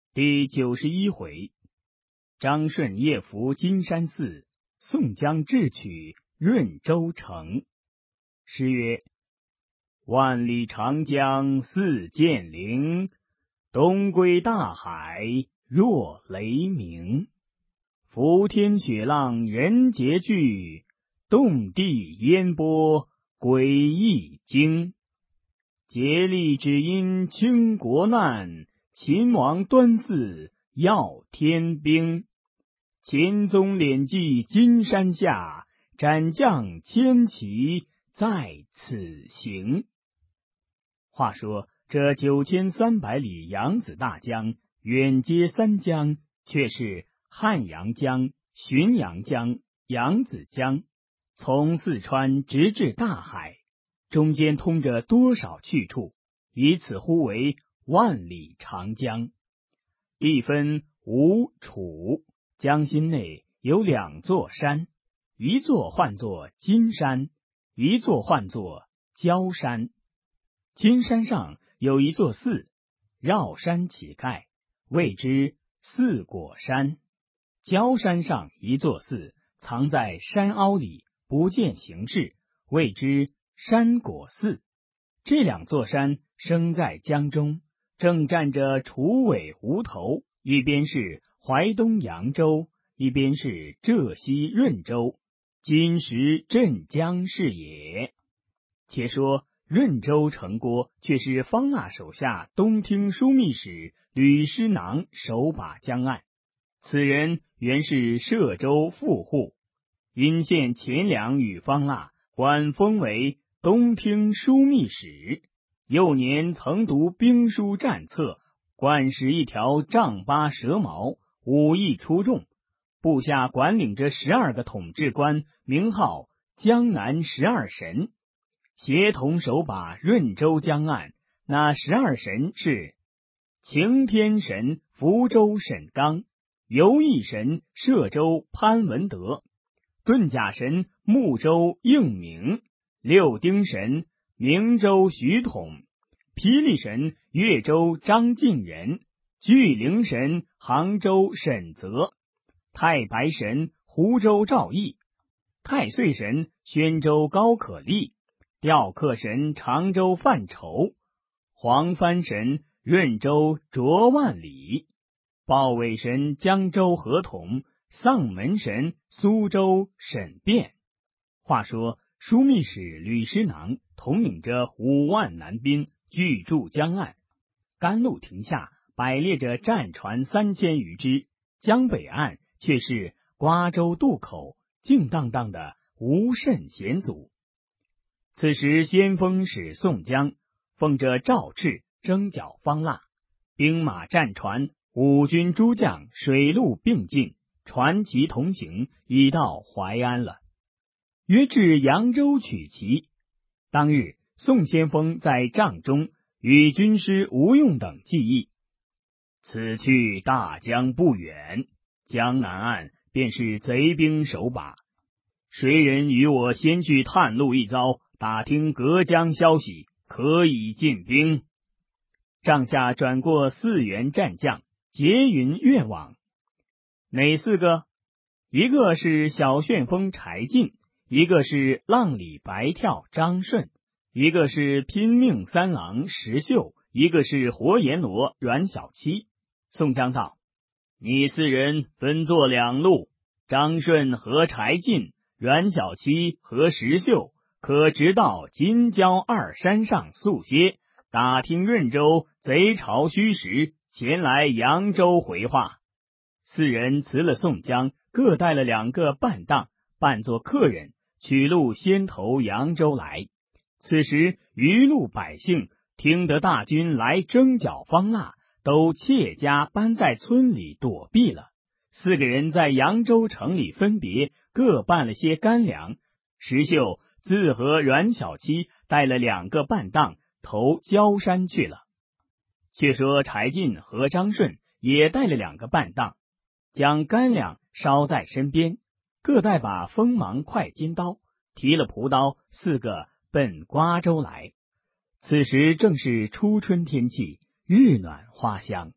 第91回，张顺夜伏金山寺，宋江智取润州城。诗曰：万里长江似剑灵，东归大海若雷鸣。伏天雪浪人杰聚，动地烟波诡异惊。竭力只因倾国难，秦王端嗣要天兵。前宗敛骑金山下，斩将千骑在此行。话说这9300里扬子大江，远接三江，却是汉阳江、浔阳江、扬子江，从四川直至大海，中间通着多少去处，以此呼为万里长江。地分吴、楚，江心内有2座山，一座唤作金山，一座唤作焦山。金山上有一座寺，绕山起盖，谓之四果山。焦山上一座寺，藏在山凹里，不见形势，谓之山果寺。这2座山生在江中，正站着楚尾吴头，一边是淮东扬州，一边是浙西润州，今时镇江是也。且说润州城郭却是方腊手下东厅枢密使吕师囊手把江岸，此人原是歙州富户，因献钱粮与方腊，官封为东厅枢密使。幼年曾读兵书战策，惯使一条丈八蛇矛，武艺出众。部下管领着12个统制官，名号江南12神，协同手把润州江岸。那12神是擎天神福州沈刚，游艺神歙州潘文德，遁甲神睦州应明，六丁神明州徐统，霹雳神越州张进仁，巨灵神杭州沈泽，太白神湖州赵毅，太岁神宣州高可立，吊客神常州范畴，黄帆神润州卓万里，报尾神江州何统，丧门神苏州沈辩。话说枢密使吕师囊统领着5万男兵，聚驻江岸，甘露亭下摆列着战船3000余只，江北岸却是瓜州渡口，静荡荡的无甚险阻。此时先锋使宋江奉着诏敕征剿方腊，兵马战船5军诸将水陆并进，船骑同行，已到淮安了。约至扬州取齐。当日宋先锋在帐中与军师吴用等计议，此去大江不远，江南岸便是贼兵手把，谁人与我先去探路一遭，打听隔江消息，可以进兵。帐下转过4员战将，结云愿往。哪4个？一个是小旋风柴进，一个是浪里白跳张顺，一个是拼命3郎石秀，一个是活阎罗阮小七。宋江道：你4人分作2路，张顺和柴进，阮小七和石秀，可直到金郊2山上宿歇，打听润州贼巢虚实，前来扬州回话。4人辞了宋江，各带了2个伴当，扮作客人，取路先投扬州来。此时余路百姓听得大军来征剿方腊，都窃家搬在村里躲避了。4个人在扬州城里分别各办了些干粮，石秀自和阮小七带了2个伴当投焦山去了。却说柴进和张顺也带了2个伴当，将干粮烧在身边，各带把锋芒快金刀，提了朴刀，4个奔瓜州来。此时正是初春天气，日暖花香。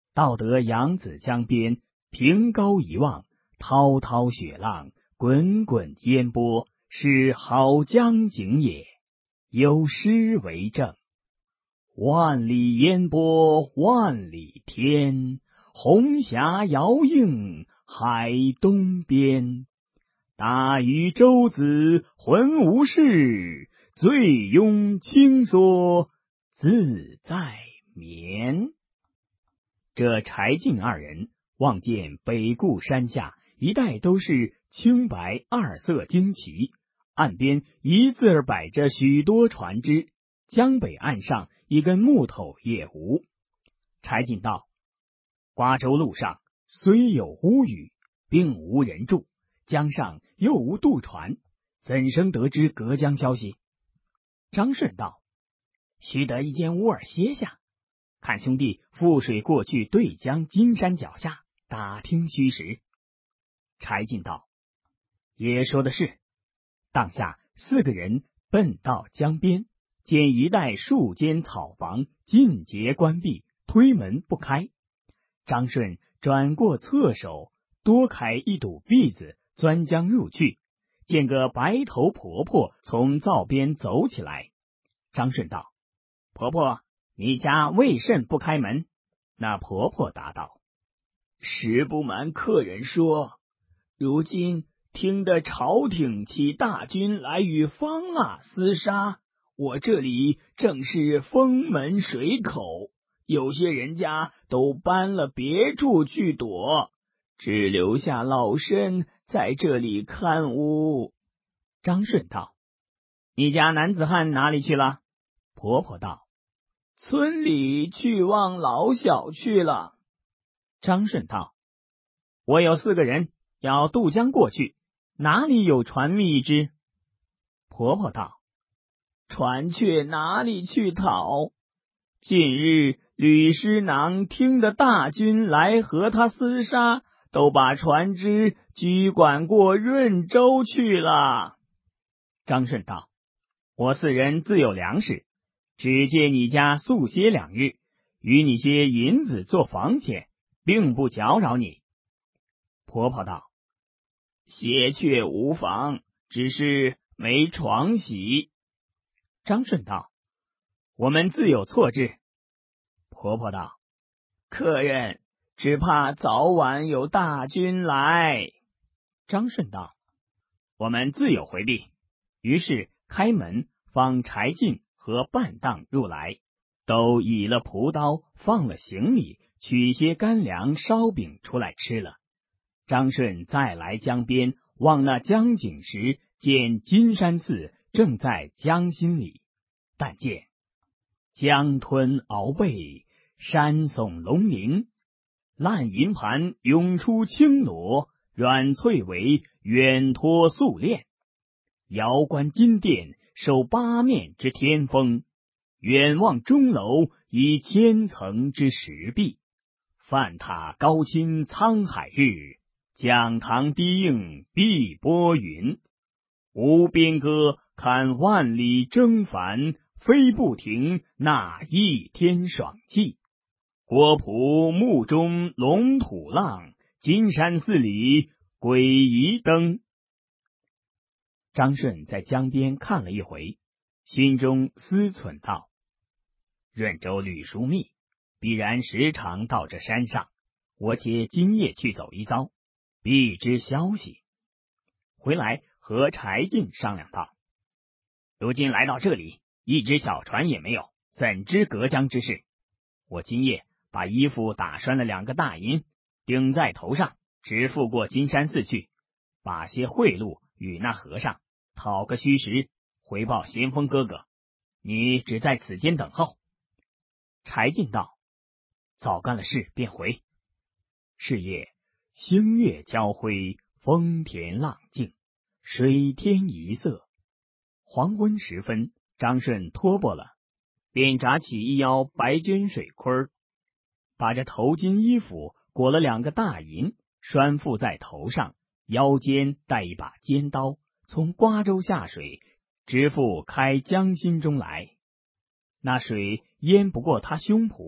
到得扬子江边，凭高一望，滔滔雪浪，滚滚烟波，是好江景也。有诗为证：万里烟波万里天，红霞遥映海东边。大禹舟子浑无事，醉拥清梭自在眠。这柴进二人望见北固山下一带都是青白二色旌旗，岸边一字儿摆着许多船只，江北岸上一根木头也无。柴进道：瓜州路上虽有屋宇，并无人住，江上又无渡船，怎生得知隔江消息？张顺道：须得一间屋儿歇下，看兄弟覆水过去对江金山脚下，打听虚实。柴进道：也说的是。当下4个人奔到江边，见一带数间草房尽皆关闭，推门不开。张顺转过侧手，多开一堵篦子，钻江入去，见个白头婆婆从灶边走起来。张顺道：婆婆，你家为甚不开门？那婆婆答道：实不瞒客人说，如今听得朝廷起大军来与方腊厮杀，我这里正是封门水口，有些人家都搬了别处去躲，只留下老身在这里看屋。张顺道：你家男子汉哪里去了？婆婆道：村里去望老小去了。张顺道：我有4个人要渡江过去，哪里有船觅之？婆婆道：船却哪里去讨？近日吕师囊听得大军来和他厮杀，都把船只居管过润州去了。张顺道：我4人自有粮食，只借你家宿歇2日，与你些银子做房钱，并不搅扰你。婆婆道：歇却无妨，只是没床洗。张顺道：我们自有措置。婆婆道：客人只怕早晚有大军来。张顺道：我们自有回避。于是开门，放柴进和半当入来，都倚了蒲刀，放了行李，取些干粮烧饼出来吃了。张顺再来江边，望那江景时，见金山寺正在江心里，但见江吞鳌背，山耸龙鳞，烂银盘涌出青罗，软翠围远托素链，遥观金殿受8面之天风，远望钟楼以千层之石壁，梵塔高侵沧海日，讲堂低应碧波云。无边歌看万里征帆，飞不停那一天爽气。国仆目中龙吐浪，金山寺里鬼疑灯。张顺在江边看了一回，心中思忖道：润州吕叔密必然时常到这山上，我且今夜去走一遭，必知消息。回来和柴进商量道：如今来到这里，一只小船也没有，怎知隔江之事？我今夜把衣服打拴了2个大银，顶在头上，直赴过金山寺去，把些贿赂与那和尚，讨个虚实，回报先锋哥哥。你只在此间等候。柴进道：早干了事便回。是夜星月交辉，风田浪静，水天一色。黄昏时分，张顺脱拨了，便扎起一腰白绢水盔，把这头巾衣服裹了2个大银，拴缚在头上，腰间带一把尖刀，从瓜州下水，直赴开江心中来。那水淹不过他胸脯，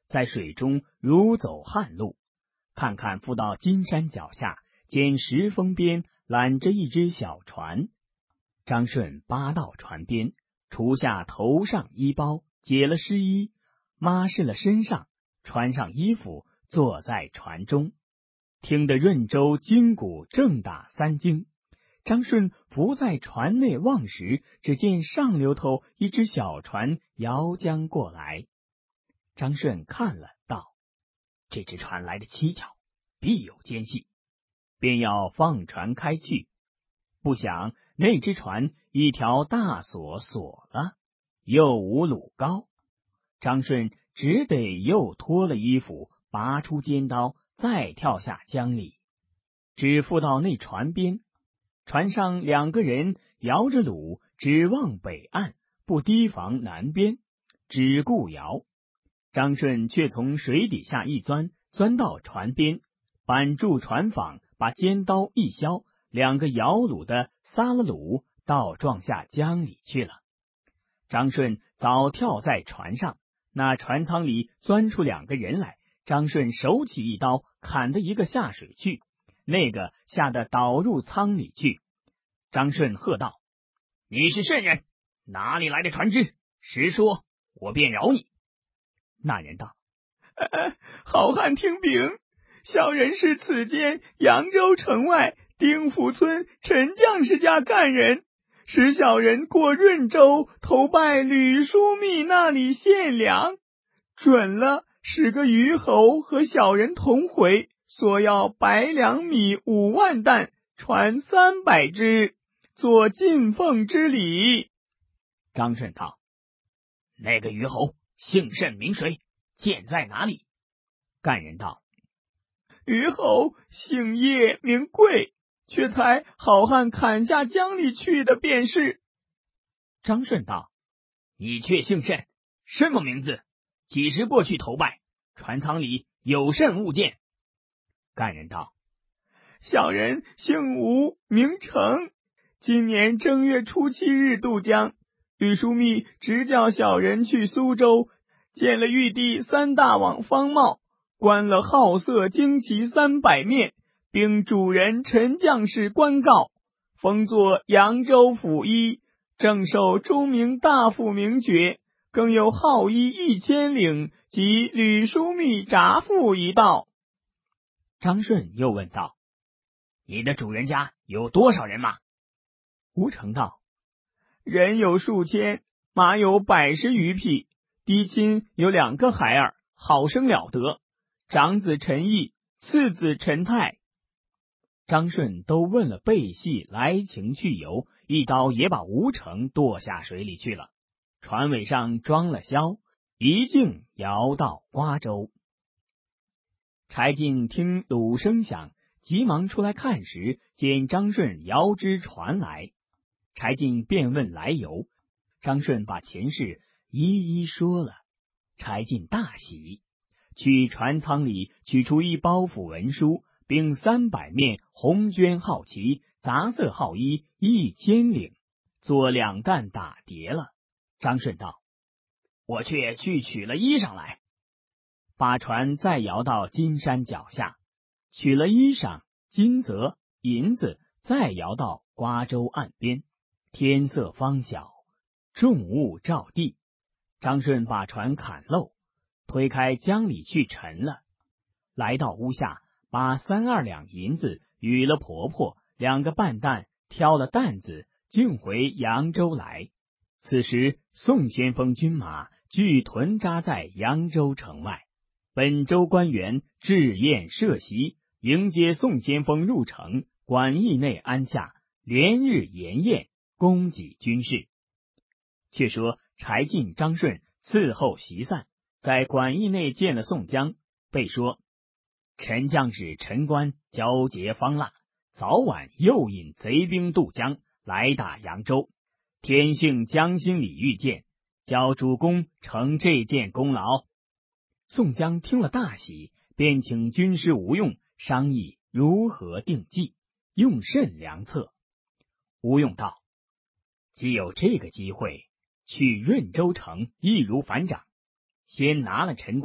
在水中如走旱路。看看浮到金山脚下，见石峰边揽着一只小船。张顺扒到船边，除下头上衣包，解了湿衣，抹拭了身上，穿上衣服，坐在船中，听得润州金鼓正打3更。张顺伏在船内望时，只见上流头一只小船摇将过来。张顺看了，道：这只船来得蹊跷，必有奸细，便要放船开去。不想那只船一条大锁锁了，又无橹高，张顺只得又脱了衣服，拔出尖刀，再跳下江里，只附到那船边。船上2个人摇着橹，指望北岸，不提防南边，只顾摇。张顺却从水底下一钻，钻到船边，板住船舫，把尖刀一削，2个摇橹的撒了橹，倒撞下江里去了。张顺早跳在船上，那船舱里钻出2个人来，张顺手起一刀，砍得一个下水去，那个吓得倒入舱里去。张顺喝道：你是甚人？哪里来的船只？实说，我便饶你。那人道：好汉听禀，小人是此间扬州城外丁府村陈将士家干人，使小人过润州投拜吕枢密那里献粮，准了使个虞侯和小人同回，索要白粮米5万担，船300只，做进奉之礼。张顺道：那个虞侯姓甚名谁？见在哪里？干人道：虞侯姓叶名贵，却才好汉砍下江里去的便是。张顺道：你却姓甚？什么名字？几时过去投拜？船舱里有甚物件？干人道：小人姓吴名成，今年正月初7日渡江，吕枢密直叫小人去苏州，见了玉帝3大网方帽，观了好色旌旗300面，并主人陈将士官告，封作扬州府医，正受钟鸣大夫名爵，更有号医1000领及吕枢密札付一道。张顺又问道：你的主人家有多少人马？吴成道：人有数千，马有100余匹，嫡亲有2个孩儿，好生了得，长子陈毅，次子陈泰。张顺都问了背细来情去由，一刀也把吴成剁下水里去了。船尾上装了箫，一径摇到瓜州。柴进听橹声响，急忙出来看时，见张顺摇之船来。柴进便问来由，张顺把前事一一说了。柴进大喜，去船舱里取出一包袱文书，并300面红绢号旗，杂色号衣1000领，做2担打叠了。张顺道：我却去取了衣裳来。把船再摇到金山脚下，取了衣裳、金泽、银子，再摇到瓜州岸边。天色方晓，重雾罩地。张顺把船砍漏，推开江里去沉了。来到屋下，把3-2两银子与了婆婆，2个半担挑了担子，径回扬州来。此时宋先锋军马俱屯扎在扬州城外，本州官员置宴设席，迎接宋先锋入城，馆驿内安下，连日筵宴，供给军事。却说柴进、张顺伺候席散，在馆驿内见了宋江，备说：陈将士陈官交结方腊，早晚又引贼兵渡江，来打扬州。天幸江心里遇见，教主公承这件功劳。宋江听了大喜，便请军师吴用商议如何定计，用甚良策。吴用道：既有这个机会，去润州城易如反掌，先拿了陈关，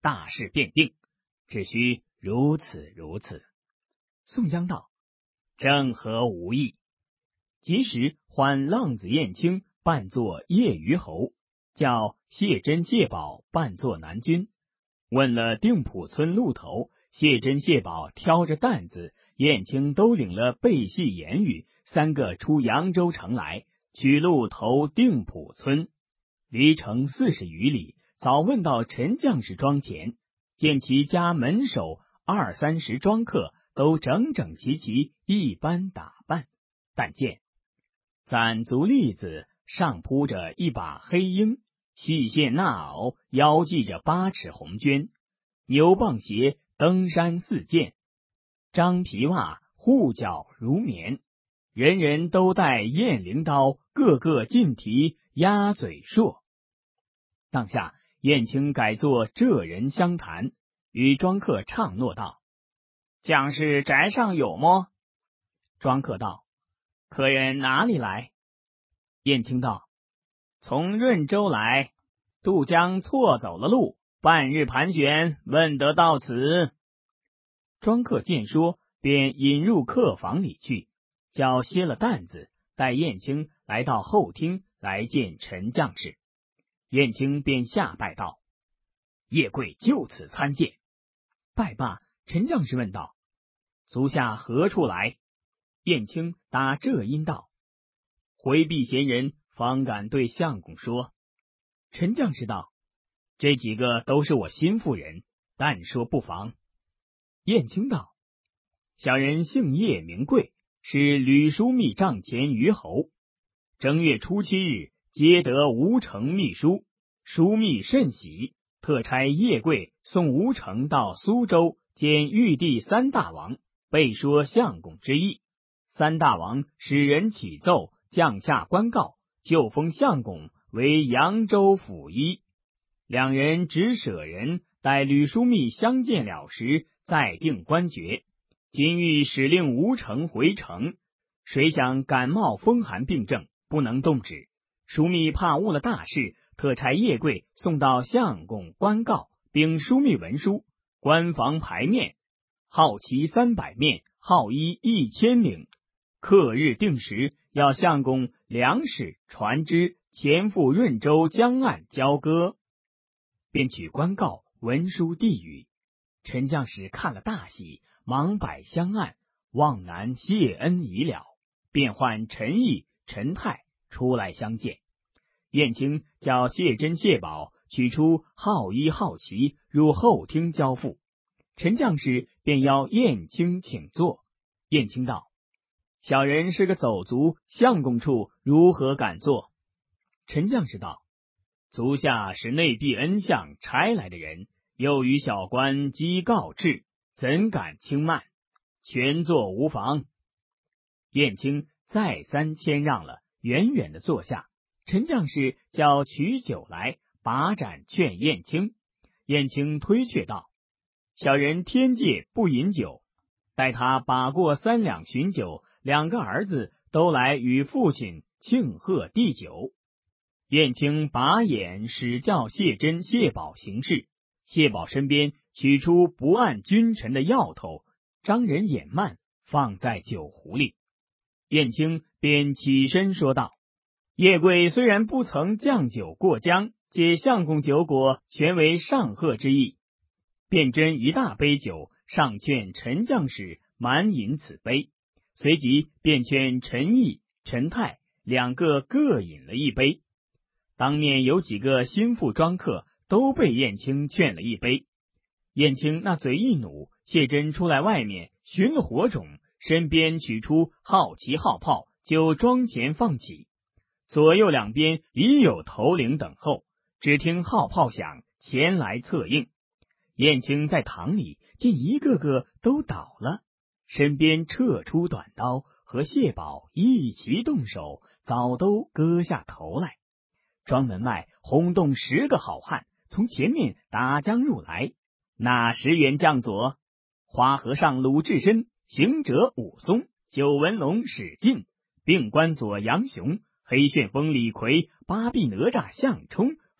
大事便定，只需如此如此。宋江道：正合吾意。即时唤浪子燕青扮作叶虞侯，叫谢珍、谢宝扮作南军。问了定浦村路头，谢珍、谢宝挑着担子，燕青都领了背戏言语，三个出扬州城来，取路投定浦村。离城40余里，早问到陈将士庄前，见其家门首20-30庄客都整整齐齐，一般打扮，但见攒足栗子，上铺着一把黑鹰，细线纳袄，腰系着8尺红绢，牛蒡鞋，登山4件，张皮袜，护脚如棉，人人都带雁翎刀，个个尽提鸭嘴槊。当下燕青改作浙人相谈，与庄客唱诺道：将士宅上有么？庄客道：客人哪里来？燕青道：从润州来，渡江错走了路，半日盘旋，问得到此。庄客见说，便引入客房里去，叫歇了担子，带燕青来到后厅来见陈将士。燕青便下拜道：叶贵就此参见。拜罢，陈将士问道：足下何处来？燕青答浙音道：回避闲人，方敢对相公说。陈将士道：这几个都是我心腹人，但说不妨。燕青道：小人姓叶名贵，是吕枢密帐前虞侯。正月初7日，接得吴城密书，枢密甚喜，特差叶贵送吴城到苏州见玉帝3大王，备说相公之意。3大王使人启奏，降下官告，就封相公为扬州府医。两人只舍人，待吕枢密相见了时，再定官爵。今欲使令吴城回城，谁想感冒风寒病症，不能动止。枢密怕误了大事，特差叶贵送到相公官告，并枢密文书，官房牌面，号旗300面，号衣1000领。刻日定时，要相公粮食船只前赴润州江岸交割。便取官告文书递与。陈将士看了大喜，忙摆香案，望南谢恩已了，便唤陈毅、陈泰出来相见。燕青叫谢珍、谢宝取出号衣号旗，入后厅交付。陈将士便邀燕青请坐。燕青道：小人是个走卒，相公处如何敢做？陈将士道：足下是内壁恩相差来的人，又与小官积告制，怎敢轻慢？全坐无妨。燕青再三谦让了，远远的坐下。陈将士叫取酒来，把盏劝燕青。燕青推却道：小人天戒不饮酒。待他把过3两巡酒，2个儿子都来与父亲庆贺递酒。燕青把眼使教谢珍、谢宝行事。谢宝身边取出不按君臣的药头，张人眼慢，放在酒壶里。燕青便起身说道：叶贵虽然不曾降酒过江，借相公酒果，全为上贺之意。便斟1大杯酒，上劝陈将士满饮此杯，随即便劝陈毅、陈泰2个各饮了1杯。当面有几个心腹庄客都被燕青劝了1杯。燕青那嘴一努，谢珍出来外面寻了火种，身边取出号旗号炮，就庄前放起。左右两边已有头领等候，只听号炮响，前来策应。燕青在堂里见一个个都倒了，身边撤出短刀，和谢宝一齐动手，早都割下头来。庄门外轰动10个好汉，从前面打将入来。那10员将佐：花和尚鲁智深、行者武松、九纹龙史进、并关索杨雄、黑旋风李逵、八臂哪吒项冲、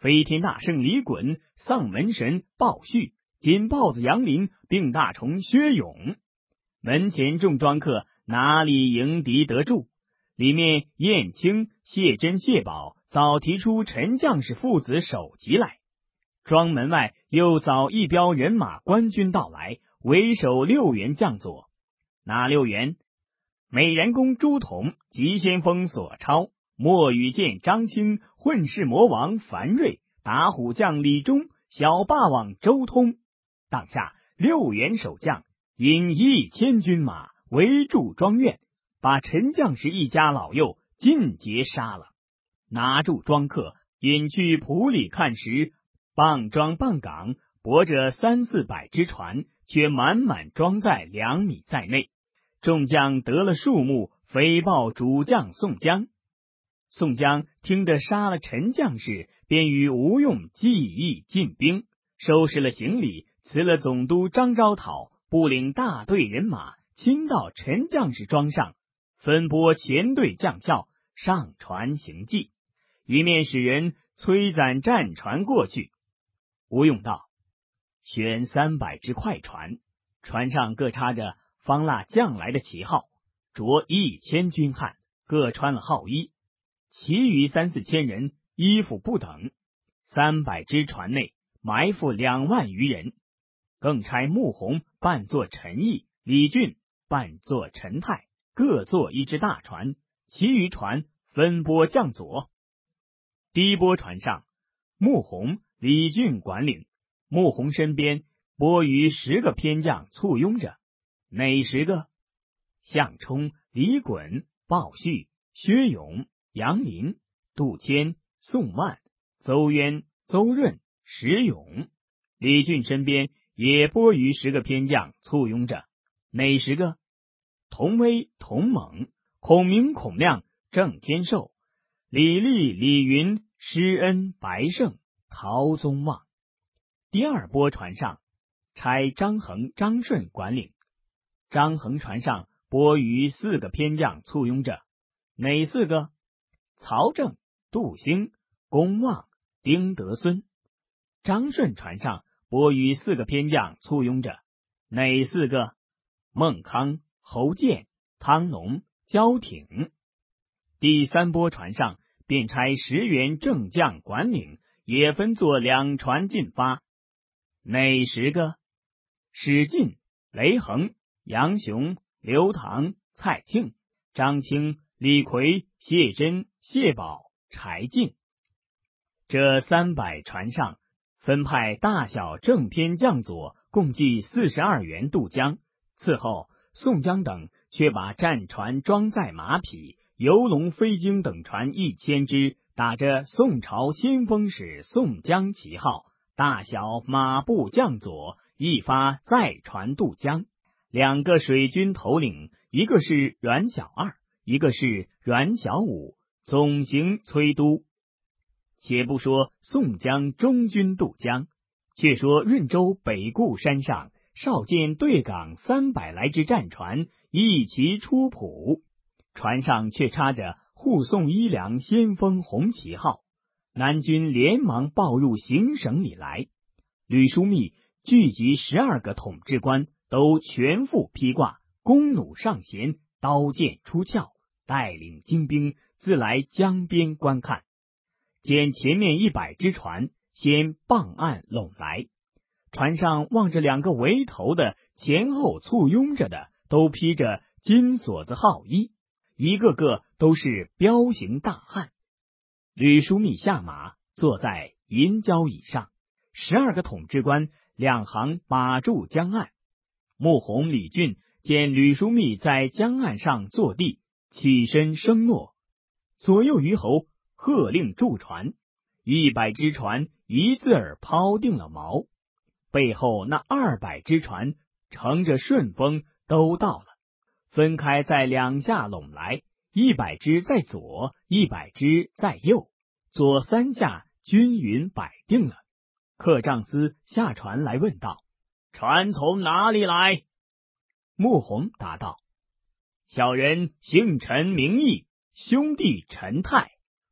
飞天大圣李衮、丧门神鲍旭、金豹子杨林，并大虫薛勇。门前众庄客哪里迎敌得住？里面燕青、谢珍、谢宝早提出陈将士父子首级来。庄门外又早一彪人马官军到来，为首6员将佐。哪6员？美髯公朱仝、急先锋索超、墨羽剑张清、混世魔王樊瑞、打虎将李忠、小霸王周通。当下6员守将引1000军马围住庄院，把陈将士一家老幼尽皆杀了，拿住庄客，引去浦里看时，傍庄傍港，泊着3、400只船，却满满装载2米在内。众将得了数目，诽报主将宋江。宋江听着杀了陈将士，便与吴用计议进兵，收拾了行李，辞了总督张昭讨，部领大队人马，亲到陈将士庄上，分拨前队将校上船行计，一面使人催攒战船过去。吴用道：选300只快船，船上各插着方腊将来的旗号，着1000军汉，各穿了号衣，其余3、4千人衣服不等。300只船内埋伏2万余人，更差穆弘扮作陈毅，李俊扮作陈泰，各坐一只大船，其余船分拨将佐。第一波船上，穆弘、李俊管领，穆弘身边拨余10个偏将簇拥着。哪10个？项冲、李衮、鲍旭、薛勇、杨林、杜迁、宋万、邹渊、邹润、石勇。李俊身边也拨余10个偏将簇拥着。哪10个？童威、童猛、孔明、孔亮、郑天寿、李立、李云、施恩、白胜、陶宗旺。第二波船上，差张衡、张顺管领。张衡船上拨余4个偏将簇拥着。哪4个？曹正、杜兴、公望、丁德孙。张顺船上拨余4个偏将簇拥着。哪4个？孟康、侯健、汤农、焦挺。第3波船上，便差10员正将管领，也分作2船进发。哪10个？史进、雷横、杨雄、刘唐、蔡庆、张清、李逵、谢珍、谢宝、柴进。这300船上分派大小正偏将佐共计42员渡江，此后宋江等却把战船装载马匹、游龙飞鲸等船1000只，打着宋朝先锋使宋江旗号，大小马步将佐一发载船渡江。2个水军头领，一个是阮小二，一个是阮小五，总行催督。且不说宋江中军渡江，却说润州北固山上少见对港300来只战船一齐出浦，船上却插着护送衣粮先锋红旗号。南军连忙报入行省里来，吕枢密聚集12个统制官，都全副披挂，弓弩上弦，刀剑出鞘，带领精兵自来江边观看。见前面100只船先傍岸拢来，船上望着2个围头的，前后簇拥着的，都披着金锁子号衣，一个个都是彪形大汉。吕枢密下马，坐在银交椅上，12个统制官2行把住江岸。穆弘、李俊见吕枢密在江岸上坐地，起身声诺，左右虞侯喝令驻船，100只船一字儿抛定了锚。背后那200只船乘着顺风都到了，分开在2下拢来，100只在左，100只在右，左3下均匀摆定了。客帐司下船来问道：船从哪里来？穆弘答道：小人姓陈名义，兄弟陈泰，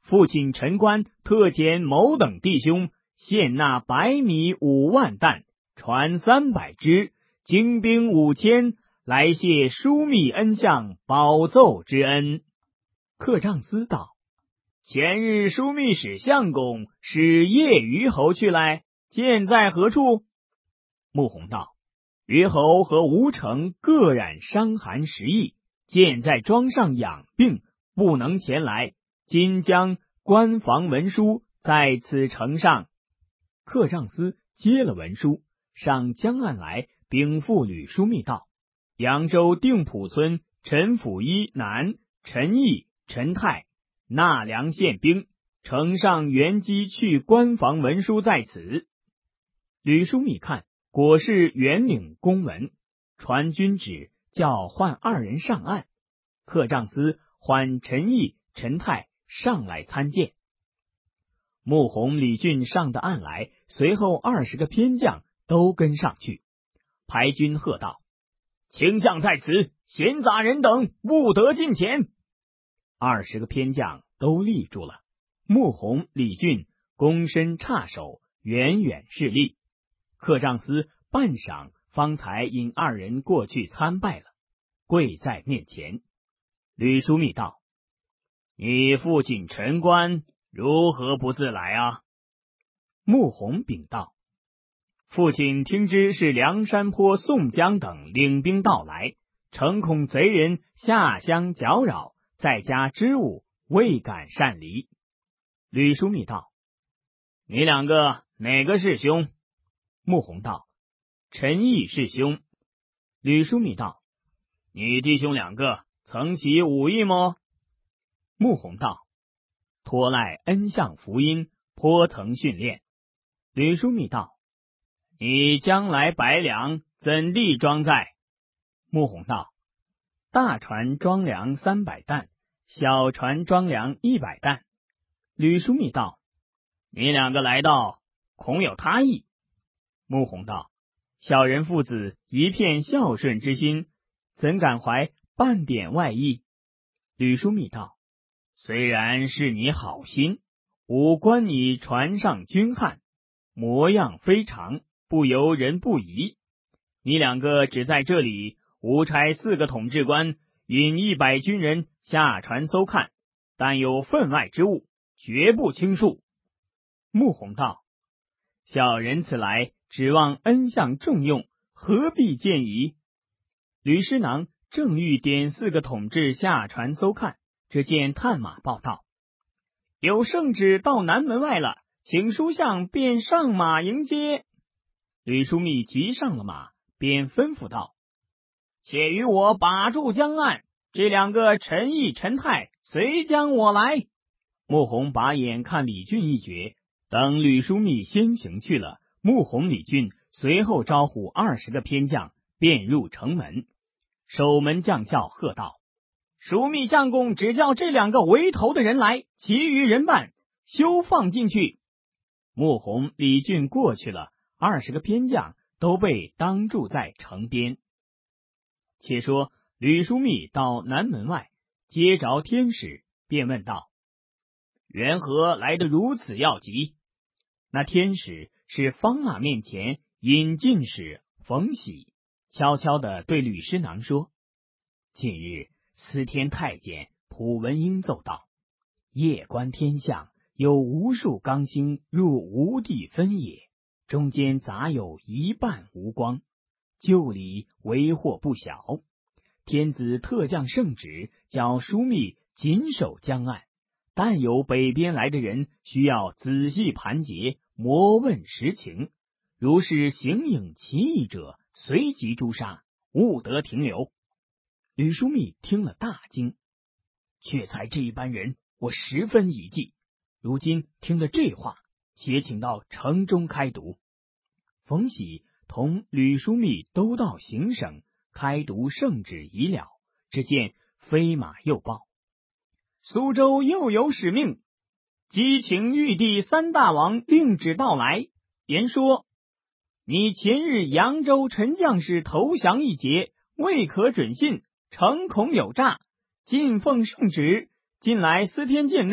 父亲陈官特遣某等弟兄献纳白米5万担，船300只，精兵5000，来谢枢密恩相保奏之恩。客帐司道：前日枢密使相公使叶虞侯去来，现在何处？穆弘道：虞侯和吴成各染伤寒10疫，现在庄上养病，不能前来，今将官房文书在此呈上。客帐司接了文书，上江岸来，禀复吕枢密道：扬州定浦村陈辅一南、陈毅、陈泰纳粮献兵，呈上原机去官房文书在此。吕枢密看，果是原领公文，传军旨叫唤2人上岸。客帐司唤陈毅、陈泰上来参见。穆弘、李俊上的岸来，随后20个偏将都跟上去。排军喝道：卿相在此，闲杂人等不得近前。20个偏将都立住了。穆弘、李俊躬身叉手，远远侍立。客帐司半晌方才引2人过去参拜了，跪在面前。吕枢密道：你父亲陈官如何不自来啊？穆弘禀道：父亲听知是梁山坡宋江等领兵到来，诚恐贼人下乡搅扰，在家支吾，未敢擅离。吕枢密道：你2个哪个是兄？穆弘道：陈毅是兄。吕枢密道：你弟兄2个曾习武艺么？穆弘道：托赖恩相福音，颇曾训练。吕枢密道：你将来百两怎地装载？穆弘道：大船装粮300担，小船装粮100担。吕枢密道：你2个来到，恐有他意。穆弘道：小人父子一片孝顺之心，怎敢怀半点外意？吕枢密道：虽然是你好心，吾观你船上军汉，模样非常，不由人不疑。你2个只在这里，吾差4个统制官引100军人下船搜看，但有分外之物，绝不轻恕。穆弘道：小人此来指望恩相重用，何必见疑？吕师囊正欲点4个统制下船搜看，只见探马报道：有圣旨到南门外了，请书相便上马迎接。吕枢密急上了马，便吩咐道：且与我把住江岸，这2个陈毅、陈泰随将我来。穆弘把眼看李俊一决，等吕枢密先行去了，穆弘、李俊随后招呼20个偏将，便入城门。守门将校喝道：枢密相公只叫这2个为头的人来，其余人办休放进去。穆弘、李俊过去了，20个偏将都被当住在城边。且说吕枢密到南门外，接着天使，便问道：缘何来得如此要急？那天使是方腊面前引进使冯喜，悄悄地对吕师囊说：近日司天太监蒲文英奏道，夜观天象，有无数刚星入无地分野，中间杂有一半无光，就里为祸不小。天子特降圣旨，叫枢密谨守江岸，但有北边来的人，需要仔细盘结，磨问实情，如是形影奇异者，随即诛杀，勿得停留。吕枢密听了大惊，却才这一般人，我十分疑忌，如今听了这话，且请到城中开读。冯喜同吕枢密都到行省开读圣旨已了，只见飞马又报：苏州又有使命，即请玉帝3大王令旨到来，言说你前日扬州陈将士投降一节，未可准信，诚恐有诈，尽奉圣旨，近来司天监内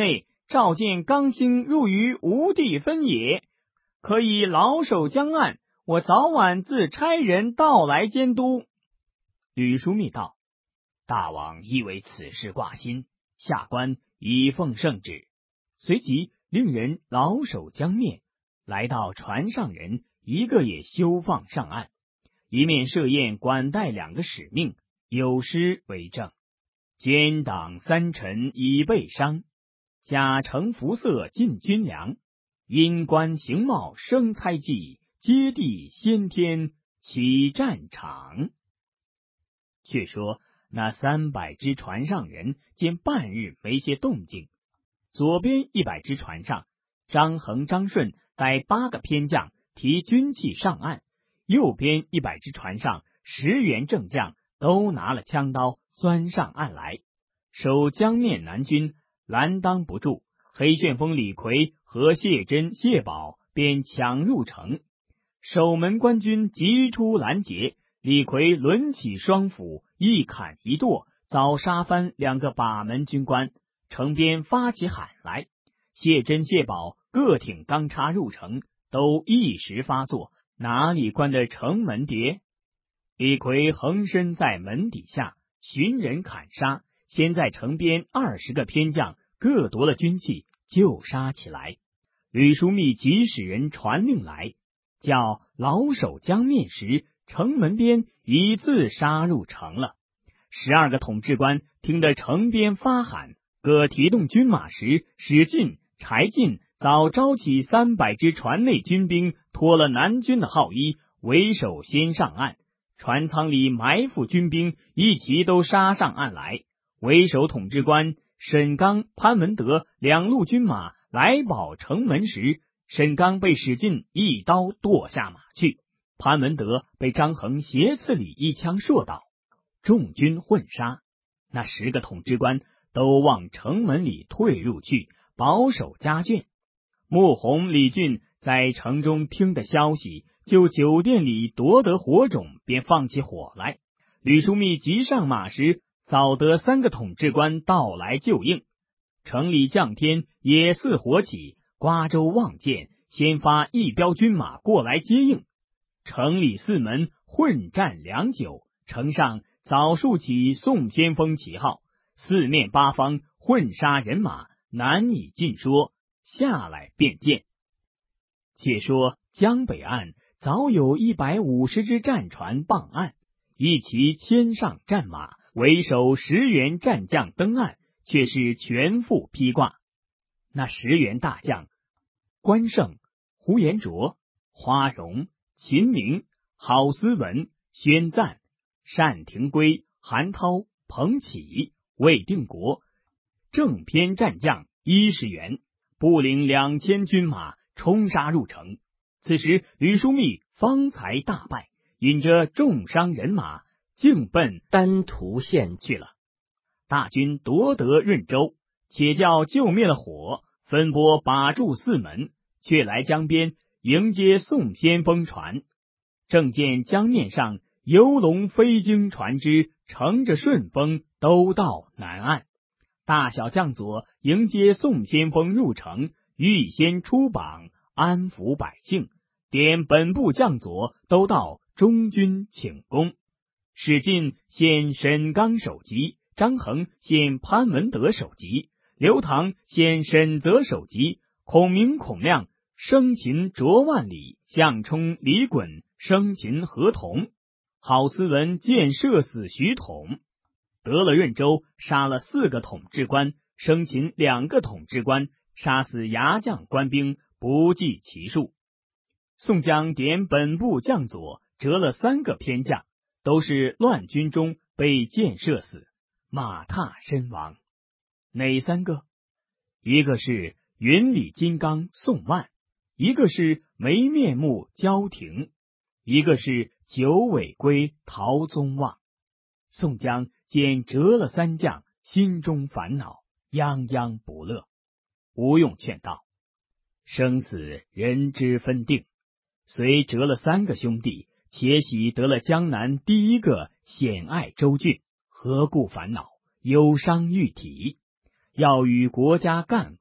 召见刚兴入于吴地分也，可以老守江岸，我早晚自差人到来监督。吕枢密道：大王亦为此事挂心，下官已奉圣旨。随即令人老守江面，来到船上人一个也休放上岸，一面设宴管待2个使命，有诗为证：奸党3臣已被伤，甲乘服色尽军粮，因官形貌生猜忌，接地先天起战场。却说那300只船上人见半日没些动静，左边100只船上，张衡、张顺带8个偏将提军器上岸，右边100只船上10员正将都拿了枪刀钻上岸来。守江面南军拦当不住，黑旋风李逵和谢珍、谢宝便抢入城，守门官军急出拦截，李逵抡起双斧，一砍一剁，早杀翻2个把门军官。城边发起喊来，谢珍、谢宝各挺钢叉入城，都一时发作，哪里关得城门叠？李逵横身在门底下寻人砍杀，先在城边20个偏将各夺了军器，就杀起来。吕枢密即使人传令来，叫老守江面时，城门边已自杀入城了。12个统制官听得城边发喊，各提动军马时，史进、柴进早招起300只船内军兵，脱了南军的号衣，为首先上岸。船舱里埋伏军兵一齐都杀上岸来。为首统制官沈刚、潘文德2路军马来保城门时，沈刚被史进一刀剁下马去，潘文德被张衡斜刺里一枪射倒，众军混杀。那10个统制官都往城门里退入去，保守家眷。穆弘、李俊在城中听的消息，就酒店里夺得火种，便放起火来。吕枢密急上马时，早得3个统制官到来救应。城里将天也似火起，瓜州望见先发一彪军马过来接应。城里4门混战良久，城上早竖起宋先锋旗号，四面八方混杀人马，难以尽说，下来便见。且说江北岸早有150只战船傍岸，一齐牵上战马，为首10员战将登岸，却是全副披挂。那10员大将关胜、呼延灼、花荣、秦明、郝思文、宣赞、单廷圭、韩涛、彭起、魏定国，正偏战将10员，步领2000军马冲杀入城。此时吕枢密方才大败，引着重伤人马，竟奔丹徒县去了。大军夺得润州，且叫救灭了火，分拨把住4门，却来江边迎接宋先锋船。正见江面上游龙飞鲸船只乘着顺风都到南岸，大小将佐迎接宋先锋入城，预先出榜安抚百姓，点本部将佐都到中军请功。史进献沈刚首级，张衡献潘文德首级，刘唐献沈泽首级，孔明、孔亮生擒卓万里，项冲、李衮生擒何同，郝思文见射死徐统。得了润州，杀了4个统制官，生擒2个统制官，杀死牙将官兵不计其数。宋江点本部将佐折了3个偏将，都是乱军中被箭射死，马踏身亡。哪3个？一个是云里金刚宋万，一个是没面目焦廷，一个是九尾龟陶宗旺。宋江见折了3将，心中烦恼，泱泱不乐。吴用劝道：生死人之分定，虽折了3个兄弟，且喜得了江南第1个显爱州郡，何故烦恼，忧伤玉体？要与国家干功，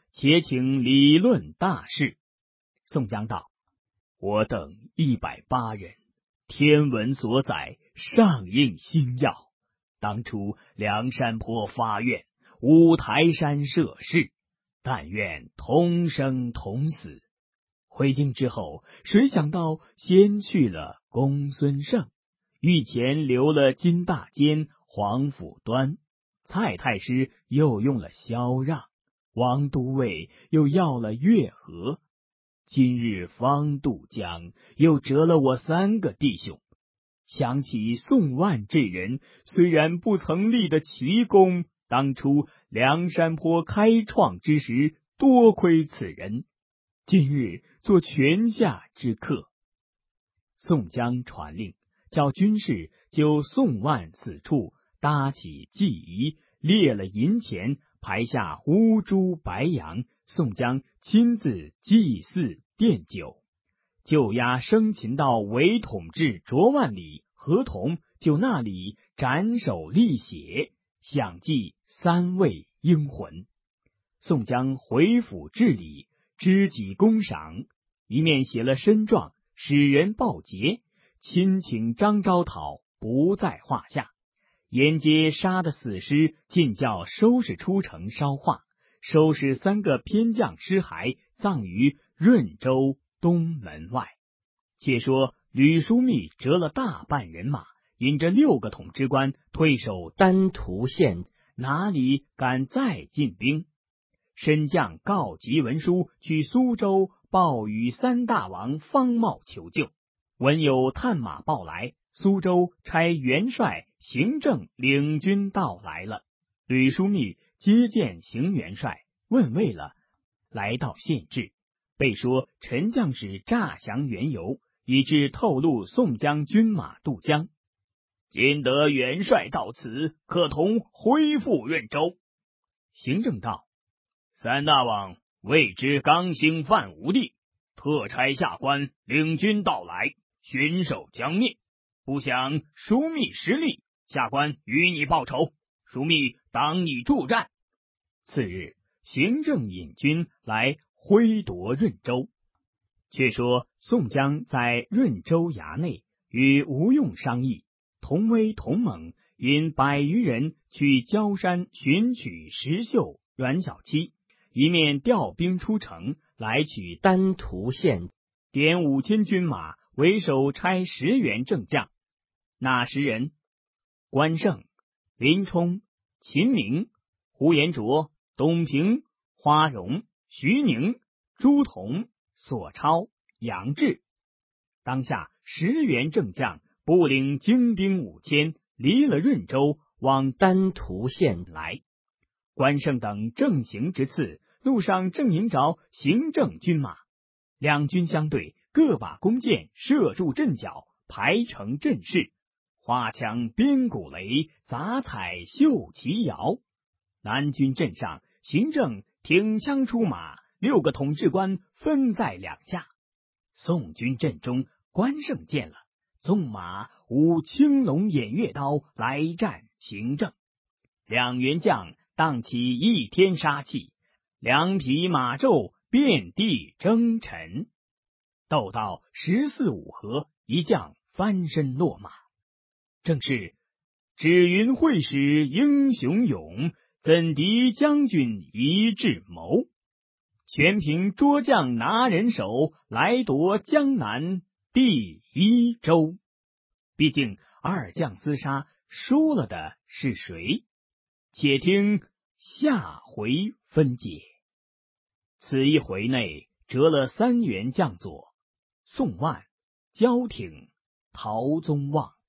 且请理论大事。宋江道：我等180人，天文所载，上应星耀。当初梁山坡发愿，五台山设誓，但愿同生同死。回京之后，谁想到先去了公孙胜，御前留了金大坚、黄甫端，蔡太师又用了萧让，王都尉又要了月河。今日方渡江，又折了我3个弟兄。想起宋万这人，虽然不曾立得奇功，当初梁山坡开创之时，多亏此人。今日做泉下之客。宋江传令，叫军士就宋万此处搭起祭仪，列了银钱，排下乌猪白羊，宋江亲自祭祀奠酒。就押生擒到伪统治卓万里、何同，就那里斩首立血，享祭3位英魂。宋江回府治理，知己公赏，一面写了申状，使人报捷，亲请张昭讨不在话下。沿街杀的死尸，尽叫收拾出城烧化，收拾3个偏将尸骸，葬于润州东门外。且说吕枢密折了大半人马，引着6个统治官退守丹徒县，哪里敢再进兵？申将告急文书去苏州报与3大王方茂求救。闻有探马报来，苏州差元帅行政领军到来了。吕枢密接见邢元帅，问问了，来到县治，被说陈将士诈降缘由，以致透露宋江军马渡江。今得元帅到此，可同恢复润州。行政道：3大王未知刚兴犯吴地，特差下官领军到来，巡守江面。不想枢密实力，下官与你报仇，枢密当你助战。次日，行政引军来挥夺润州。却说宋江在润州衙内与吴用商议，同威同猛，引100余人去焦山寻取石秀、阮小七，一面调兵出城来取丹徒县，点5000军马为首差10员正将。那10人：关胜、林冲、秦明、呼延灼、董平、花荣、徐宁、朱仝、索超、杨志。当下10员正将不领精兵5000，离了润州，往丹徒县来。关胜等正行之次，路上正迎着行政军马，两军相对，各把弓箭射住阵脚，排成阵势，花枪鞭鼓雷，杂彩绣旗摇。南军阵上，行政挺枪出马，6个统治官分在2下。宋军阵中，关胜见了，纵马舞青龙偃月刀来战行政。2员将荡起一天杀气，2匹马胄遍地征尘。斗到14、15合，一将翻身落马。正是只云会使英雄勇，怎敌将军一智谋。全凭捉将拿人手，来夺江南第1州。毕竟2将厮杀，输了的是谁？且听下回分解。此一回内折了3员将佐：宋万、焦挺、陶宗旺。